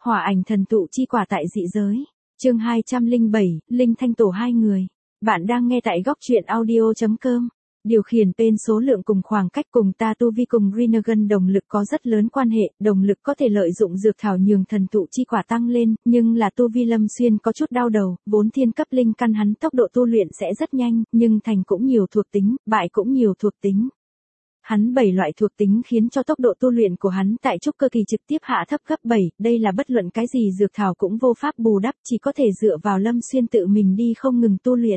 Hỏa ảnh thần tụ chi quả tại dị giới. Chương 207, Linh Thanh tổ hai người. Bạn đang nghe tại góc truyện audio.com. Điều khiển tên số lượng cùng khoảng cách cùng ta tu vi cùng Rinnegan đồng lực có rất lớn quan hệ, đồng lực có thể lợi dụng dược thảo nhường thần tụ chi quả tăng lên, nhưng là tu vi Lâm Xuyên có chút đau đầu, vốn thiên cấp linh căn hắn tốc độ tu luyện sẽ rất nhanh, nhưng thành cũng nhiều thuộc tính, bại cũng nhiều thuộc tính. Hắn 7 loại thuộc tính khiến cho tốc độ tu luyện của hắn tại trúc cơ kỳ trực tiếp hạ thấp gấp 7, đây là bất luận cái gì dược thảo cũng vô pháp bù đắp, chỉ có thể dựa vào Lâm Xuyên tự mình đi không ngừng tu luyện.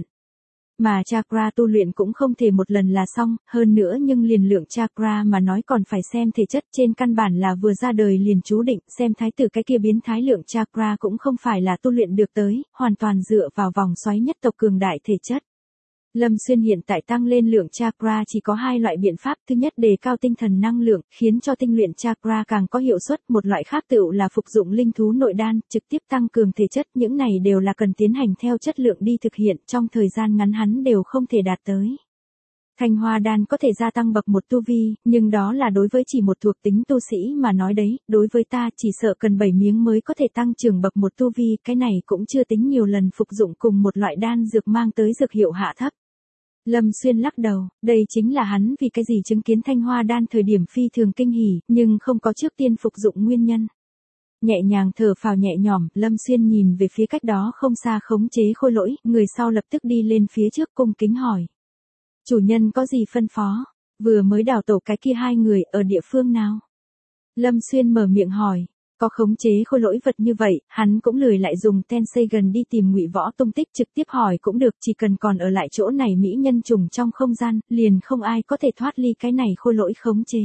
Mà chakra tu luyện cũng không thể một lần là xong, hơn nữa nhưng liền lượng chakra mà nói còn phải xem thể chất, trên căn bản là vừa ra đời liền chú định, xem thái tử cái kia biến thái lượng chakra cũng không phải là tu luyện được tới, hoàn toàn dựa vào vòng xoáy nhất tộc cường đại thể chất. Lâm Xuyên hiện tại tăng lên lượng chakra chỉ có hai loại biện pháp, thứ nhất đề cao tinh thần năng lượng, khiến cho tinh luyện chakra càng có hiệu suất, một loại khác tựu là phục dụng linh thú nội đan, trực tiếp tăng cường thể chất, những này đều là cần tiến hành theo chất lượng đi thực hiện, trong thời gian ngắn hắn đều không thể đạt tới. Thanh hoa đan có thể gia tăng bậc một tu vi, nhưng đó là đối với chỉ một thuộc tính tu sĩ mà nói đấy, đối với ta chỉ sợ cần 7 miếng mới có thể tăng trưởng bậc một tu vi, cái này cũng chưa tính nhiều lần phục dụng cùng một loại đan dược mang tới dược hiệu hạ thấp. Lâm Xuyên lắc đầu, đây chính là hắn vì cái gì chứng kiến thanh hoa đan thời điểm phi thường kinh hỉ, nhưng không có trước tiên phục dụng nguyên nhân. Nhẹ nhàng thở phào nhẹ nhõm, Lâm Xuyên nhìn về phía cách đó không xa khống chế khôi lỗi, người sau lập tức đi lên phía trước cung kính hỏi. Chủ nhân có gì phân phó? Vừa mới đào tổ cái kia hai người ở địa phương nào? Lâm Xuyên mở miệng hỏi. Có khống chế khôi lỗi vật như vậy, hắn cũng lười lại dùng Tensegan đi tìm Ngụy Võ tung tích, trực tiếp hỏi cũng được, chỉ cần còn ở lại chỗ này mỹ nhân trùng trong không gian, liền không ai có thể thoát ly cái này khôi lỗi khống chế.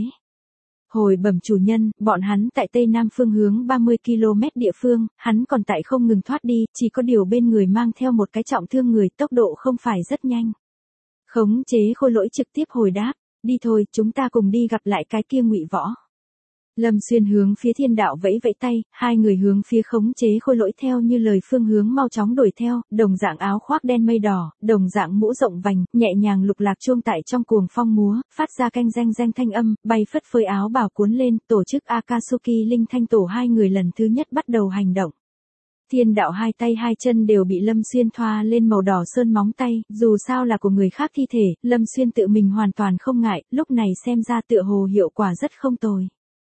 Hồi bẩm chủ nhân, bọn hắn tại tây nam phương hướng 30 km địa phương, hắn còn tại không ngừng thoát đi, chỉ có điều bên người mang theo một cái trọng thương người, tốc độ không phải rất nhanh. Khống chế khôi lỗi trực tiếp hồi đáp, đi thôi, chúng ta cùng đi gặp lại cái kia Ngụy Võ. Lâm Xuyên hướng phía thiên đạo vẫy vẫy tay, hai người hướng phía khống chế khôi lỗi theo như lời phương hướng mau chóng đuổi theo, đồng dạng áo khoác đen mây đỏ, đồng dạng mũ rộng vành, nhẹ nhàng lục lạc chuông tại trong cuồng phong múa, phát ra canh reng reng thanh âm, bay phất phới áo bào cuốn lên, tổ chức Akatsuki Linh Thanh tổ hai người lần thứ nhất bắt đầu hành động. Thiên đạo hai tay hai chân đều bị Lâm Xuyên thoa lên màu đỏ sơn móng tay, dù sao là của người khác thi thể, Lâm Xuyên tự mình hoàn toàn không ngại, lúc này xem ra tựa hồ hiệu quả rất không tồi.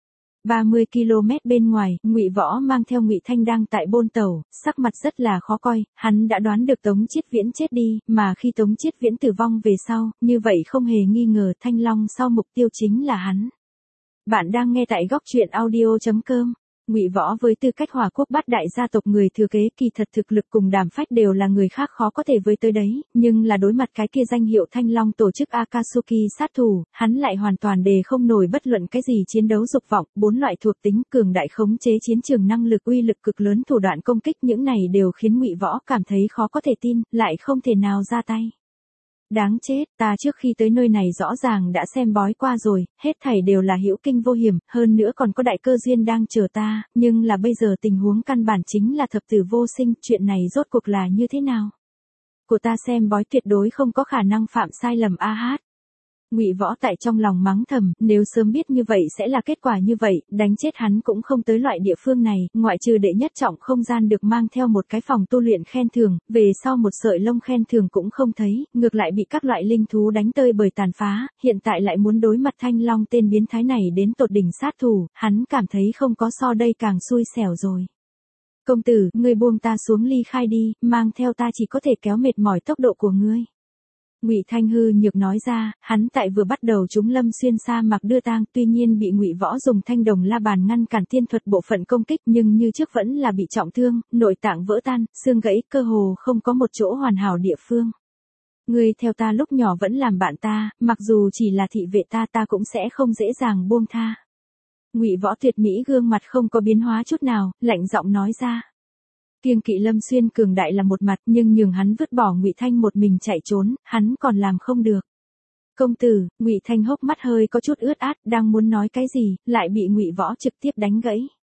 30 km bên ngoài, Ngụy Võ mang theo Ngụy Thanh đang tại bôn tàu, sắc mặt rất là khó coi, hắn đã đoán được Tống Chiết Viễn chết đi, mà khi Tống Chiết Viễn tử vong về sau, như vậy không hề nghi ngờ Thanh Long sau mục tiêu chính là hắn. Bạn đang nghe tại góc truyện audio.com. Ngụy Võ với tư cách Hỏa Quốc bát đại gia tộc người thừa kế kỳ thật thực lực cùng đảm phách đều là người khác khó có thể với tới đấy, nhưng là đối mặt cái kia danh hiệu Thanh Long tổ chức Akatsuki sát thủ, hắn lại hoàn toàn đề không nổi bất luận cái gì chiến đấu dục vọng, 4 loại thuộc tính cường đại khống chế chiến trường năng lực uy lực cực lớn thủ đoạn công kích những này đều khiến Ngụy Võ cảm thấy khó có thể tin, lại không thể nào ra tay. Đáng chết, ta trước khi tới nơi này rõ ràng đã xem bói qua rồi, hết thảy đều là hữu kinh vô hiểm, hơn nữa còn có đại cơ duyên đang chờ ta, nhưng là bây giờ tình huống căn bản chính là thập tử vô sinh, chuyện này rốt cuộc là như thế nào? Của ta xem bói tuyệt đối không có khả năng phạm sai lầm a hát. Ngụy Võ tại trong lòng mắng thầm, nếu sớm biết như vậy sẽ là kết quả như vậy, đánh chết hắn cũng không tới loại địa phương này, ngoại trừ đệ nhất trọng không gian được mang theo một cái phòng tu luyện khen thưởng, về sau một sợi lông khen thưởng cũng không thấy, ngược lại bị các loại linh thú đánh tơi bời tàn phá, hiện tại lại muốn đối mặt Thanh Long tên biến thái này đến tột đỉnh sát thủ, hắn cảm thấy không có so đây càng xui xẻo rồi. Công tử, ngươi buông ta xuống ly khai đi, mang theo ta chỉ có thể kéo mệt mỏi tốc độ của ngươi. Ngụy Thanh hư nhược nói ra, hắn tại vừa bắt đầu chúng Lâm Xuyên sa mạc đưa tang, tuy nhiên bị Ngụy Võ dùng thanh đồng la bàn ngăn cản tiên thuật bộ phận công kích, nhưng như trước vẫn là bị trọng thương, nội tạng vỡ tan, xương gãy, cơ hồ không có một chỗ hoàn hảo địa phương. Ngươi theo ta lúc nhỏ vẫn làm bạn ta, mặc dù chỉ là thị vệ ta cũng sẽ không dễ dàng buông tha. Ngụy Võ tuyệt mỹ gương mặt không có biến hóa chút nào, lạnh giọng nói ra. Kiêng kỵ Lâm Xuyên cường đại là một mặt, nhưng nhường hắn vứt bỏ Ngụy Thanh một mình chạy trốn, hắn còn làm không được. Công tử, Ngụy Thanh hốc mắt hơi có chút ướt át, đang muốn nói cái gì, lại bị Ngụy Võ trực tiếp đánh gãy.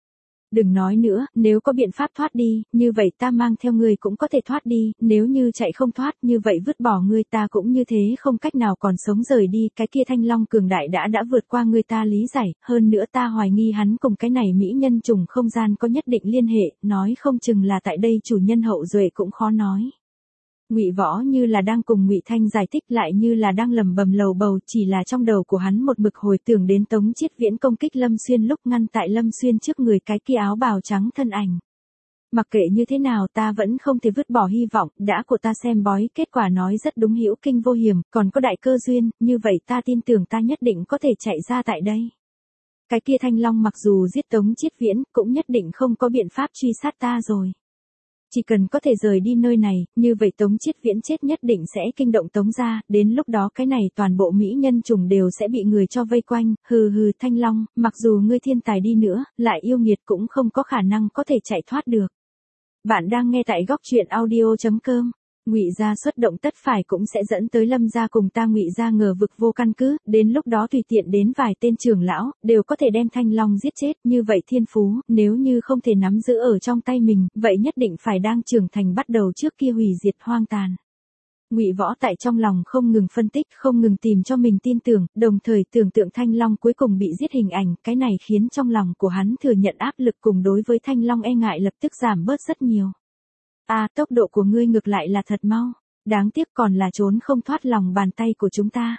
Đừng nói nữa, nếu có biện pháp thoát đi, như vậy ta mang theo ngươi cũng có thể thoát đi, nếu như chạy không thoát, như vậy vứt bỏ ngươi ta cũng như thế không cách nào còn sống rời đi, cái kia thanh long cường đại đã vượt qua ngươi ta lý giải, hơn nữa ta hoài nghi hắn cùng cái này mỹ nhân trùng không gian có nhất định liên hệ, nói không chừng là tại đây chủ nhân hậu duệ cũng khó nói. Ngụy Võ như là đang cùng Ngụy Thanh giải thích lại như là đang lẩm bẩm lầu bầu, chỉ là trong đầu của hắn một mực hồi tưởng đến Tống Chiết Viễn công kích Lâm Xuyên lúc ngăn tại Lâm Xuyên trước người cái kia áo bào trắng thân ảnh. Mặc kệ như thế nào ta vẫn không thể vứt bỏ hy vọng, đã của ta xem bói, kết quả nói rất đúng, hữu kinh vô hiểm, còn có đại cơ duyên, như vậy ta tin tưởng ta nhất định có thể chạy ra tại đây. Cái kia thanh long mặc dù giết Tống Chiết Viễn, cũng nhất định không có biện pháp truy sát ta rồi. Chỉ cần có thể rời đi nơi này, như vậy Tống Chiết Viễn chết nhất định sẽ kinh động Tống gia, đến lúc đó cái này toàn bộ mỹ nhân trùng đều sẽ bị người cho vây quanh, hừ hừ thanh long, mặc dù ngươi thiên tài đi nữa, lại yêu nghiệt cũng không có khả năng có thể chạy thoát được. Bạn đang nghe tại góc truyện audio.com. Ngụy gia xuất động tất phải cũng sẽ dẫn tới Lâm gia cùng ta Ngụy gia ngờ vực vô căn cứ, đến lúc đó tùy tiện đến vài tên trưởng lão, đều có thể đem thanh long giết chết, như vậy thiên phú, nếu như không thể nắm giữ ở trong tay mình, vậy nhất định phải đang trưởng thành bắt đầu trước kia hủy diệt hoang tàn. Ngụy Võ tại trong lòng không ngừng phân tích, không ngừng tìm cho mình tin tưởng, đồng thời tưởng tượng thanh long cuối cùng bị giết hình ảnh, cái này khiến trong lòng của hắn thừa nhận áp lực cùng đối với thanh long e ngại lập tức giảm bớt rất nhiều. Tốc độ của ngươi ngược lại là thật mau, đáng tiếc còn là trốn không thoát lòng bàn tay của chúng ta.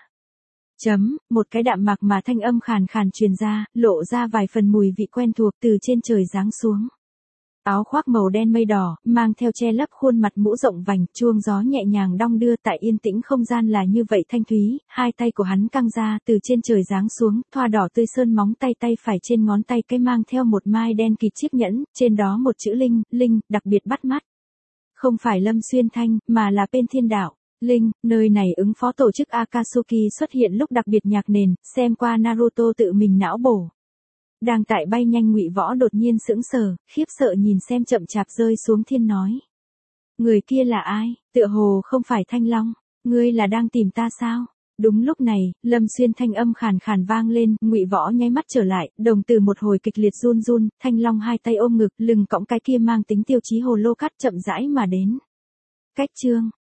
Một cái đạm mạc mà thanh âm khàn khàn truyền ra, lộ ra vài phần mùi vị quen thuộc từ trên trời giáng xuống. Áo khoác màu đen mây đỏ, mang theo che lấp khuôn mặt mũ rộng vành, chuông gió nhẹ nhàng đong đưa tại yên tĩnh không gian là như vậy thanh thúy, hai tay của hắn căng ra từ trên trời giáng xuống, thoa đỏ tươi sơn móng tay phải trên ngón tay cái mang theo một mai đen kịt chiếc nhẫn, trên đó một chữ Linh, đặc biệt bắt mắt. Không phải Lâm Xuyên Thanh, mà là Bên Thiên Đạo. Linh, nơi này ứng phó tổ chức Akatsuki xuất hiện lúc đặc biệt nhạc nền, xem qua Naruto tự mình não bổ. Đang tại bay nhanh Ngụy Võ đột nhiên sững sờ, khiếp sợ nhìn xem chậm chạp rơi xuống thiên nói. Người kia là ai, tựa hồ không phải Thanh Long, ngươi là đang tìm ta sao? Đúng lúc này, Lâm Xuyên thanh âm khàn khàn vang lên, Ngụy Võ nháy mắt trở lại, đồng tử một hồi kịch liệt run run, Thanh Long hai tay ôm ngực, lưng cõng cái kia mang tính tiêu chí hồ lô cắt chậm rãi mà đến. Cách chương